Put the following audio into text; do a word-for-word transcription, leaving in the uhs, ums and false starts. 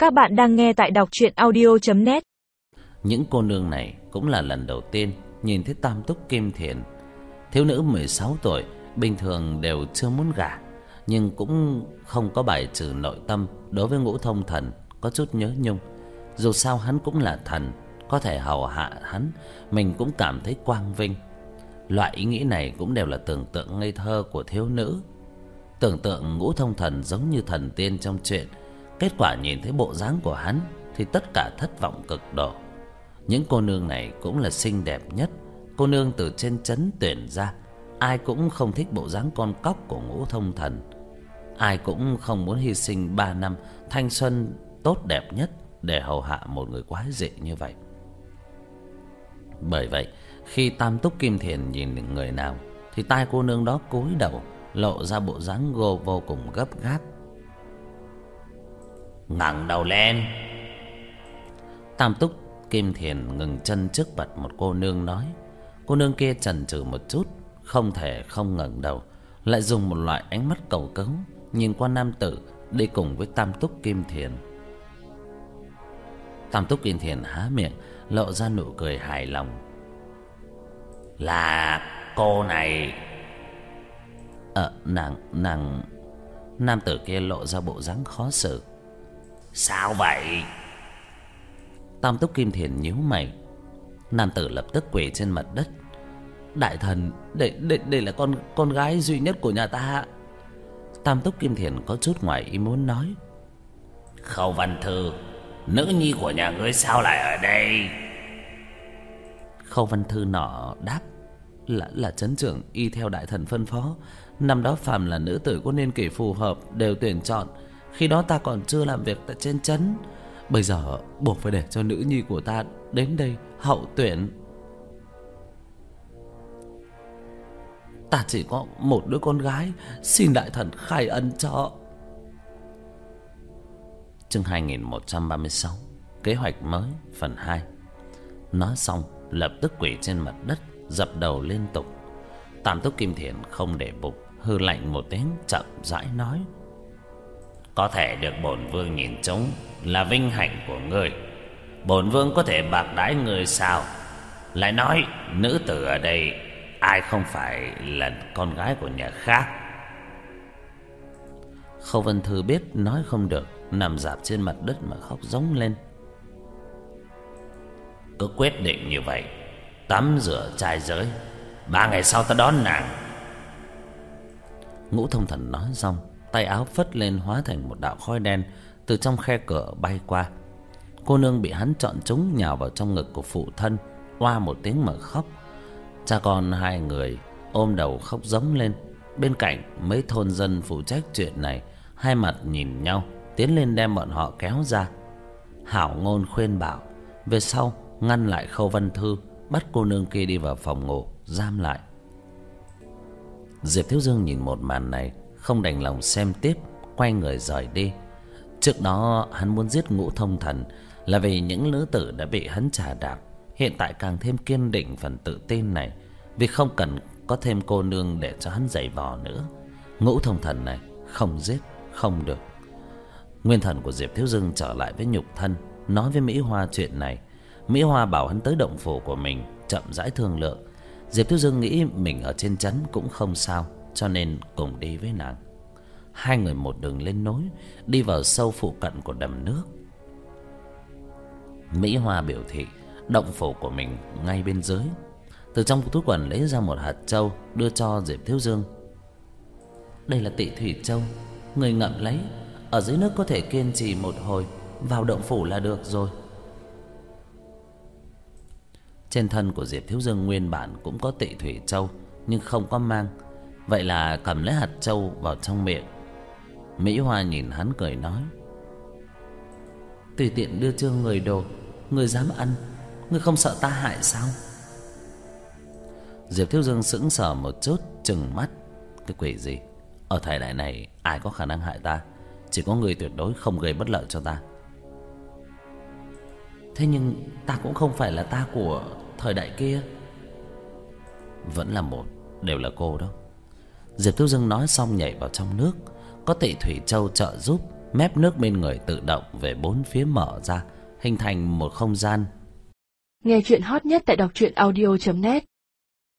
Các bạn đang nghe tại đọc truyện audio chấm net. Những cô nương này cũng là lần đầu tiên nhìn thấy Tam Túc Kim Thiền. Thiếu nữ mười sáu tuổi, bình thường đều chưa muốn gả, nhưng cũng không có bài trừ nội tâm đối với Ngũ Thông Thần có chút nhớ nhung. Dù sao hắn cũng là thần, có thể hầu hạ hắn, mình cũng cảm thấy quang vinh. Loại ý nghĩ này cũng đều là tưởng tượng ngây thơ của thiếu nữ. Tưởng tượng Ngũ Thông Thần giống như thần tiên trong truyện, kết quả nhìn thấy bộ dáng của hắn thì tất cả thất vọng cực độ. Những cô nương này cũng là xinh đẹp nhất. Cô nương từ trên trấn tuyển ra, ai cũng không thích bộ dáng con cóc của Ngũ Thông Thần. Ai cũng không muốn hy sinh ba năm thanh xuân tốt đẹp nhất để hầu hạ một người quái dị như vậy. Bởi vậy, khi Tam Túc Kim Thiền nhìn người nào thì tai cô nương đó cúi đầu, lộ ra bộ dáng gô vô cùng gấp gáp. Ngẩng đầu lên. Tam Túc Kim Thiền ngừng chân trước mặt một cô nương nói. Cô nương kia chần chừ một chút, không thể không ngẩng đầu, lại dùng một loại ánh mắt cầu cứu nhìn qua nam tử đi cùng với Tam Túc Kim Thiền. Tam Túc Kim Thiền há miệng, lộ ra nụ cười hài lòng. Là cô này. Ờ, nàng, nàng... Nam tử kia lộ ra bộ dáng khó xử. Sao vậy? Tam Túc Kim Thiền nhíu mày. Nam tử lập tức quỳ trên mặt đất. Đại thần, đây, đây, đây là con con gái duy nhất của nhà ta. Tam Túc Kim Thiền có chút ngoài ý muốn nói. Khâu Văn Thư, nữ nhi của nhà ngươi sao lại ở đây? Khâu Văn Thư nọ đáp. Là, là trấn trưởng y theo đại thần phân phó. Năm đó phàm là nữ tử có niên kỷ phù hợp đều tuyển chọn. Khi đó ta còn chưa làm việc tại trên trấn, bây giờ buộc phải để cho nữ nhi của ta đến đây hậu tuyển. Ta chỉ có một đứa con gái, xin đại thần khai ân cho. Chương hai nghìn một trăm ba mươi sáu, kế hoạch mới phần hai. Nói xong lập tức quỳ trên mặt đất, dập đầu liên tục. Tam Túc Kim Thiền không để bụng, hư lạnh một tiếng, chậm rãi nói. Có thể được bổn vương nhìn trúng là vinh hạnh của ngươi. Bổn vương có thể bạc đãi ngươi sao? Lại nói nữ tử ở đây ai không phải là con gái của nhà khác? Khâu Vân Thư biết nói không được, nằm rạp trên mặt đất mà khóc rống lên. Cứ quyết định như vậy, tắm rửa trai giới, ba ngày sau ta đón nàng. Ngũ Thông Thần nói xong, tay áo phất lên hóa thành một đạo khói đen từ trong khe cửa bay qua. Cô nương bị hắn chọn trúng nhào vào trong ngực của phụ thân, oa một tiếng mà khóc. Cha con hai người ôm đầu khóc rống lên. Bên cạnh mấy thôn dân phụ trách chuyện này hai mặt nhìn nhau, tiến lên đem bọn họ kéo ra. Hảo ngôn khuyên bảo, về sau ngăn lại Khâu Văn Thư, bắt cô nương kia đi vào phòng ngủ giam lại. Diệp Thiếu Dương nhìn một màn này, không đành lòng xem tiếp, quay người rời đi. Trước đó hắn muốn giết Ngũ Thông Thần là vì những nữ tử đã bị hắn trà đạp. Hiện tại càng thêm kiên định phần tự tin này, vì không cần có thêm cô nương để cho hắn giày vò nữa. Ngũ Thông Thần này không giết không được. Nguyên thần của Diệp Thiếu Dương trở lại với nhục thân, nói với Mỹ Hoa chuyện này. Mỹ Hoa bảo hắn tới động phủ của mình chậm rãi thương lượng. Diệp Thiếu Dương nghĩ mình ở trên trấn cũng không sao, cho nên cùng đi với nàng. Hai người một đường lên núi, đi vào sâu phụ cận của đầm nước. Mỹ Hoa biểu thị động phủ của mình ngay bên dưới. Từ trong túi quần lấy ra một hạt châu, đưa cho Diệp Thiếu Dương. Đây là Tị Thủy Châu, người ngậm lấy, ở dưới nước có thể kiên trì một hồi, vào động phủ là được rồi. Trên thân của Diệp Thiếu Dương nguyên bản cũng có Tị Thủy Châu, nhưng không có mang, vậy là cầm lấy hạt châu vào trong miệng. Mỹ Hoa nhìn hắn cười nói. Tùy tiện đưa cho người đồ, người dám ăn, người không sợ ta hại sao? Diệp Thiếu Dương sững sờ một chút, trừng mắt. Cái quỷ gì? Ở thời đại này ai có khả năng hại ta? Chỉ có người tuyệt đối không gây bất lợi cho ta. Thế nhưng ta cũng không phải là ta của thời đại kia. Vẫn là một, đều là cô đó. Diệp Thiếu Dương nói xong nhảy vào trong nước. Có Tị Thủy Châu trợ giúp, mép nước bên người tự động về bốn phía mở ra, hình thành một không gian. Nghe chuyện hot nhất tại đọc truyện audio chấm net.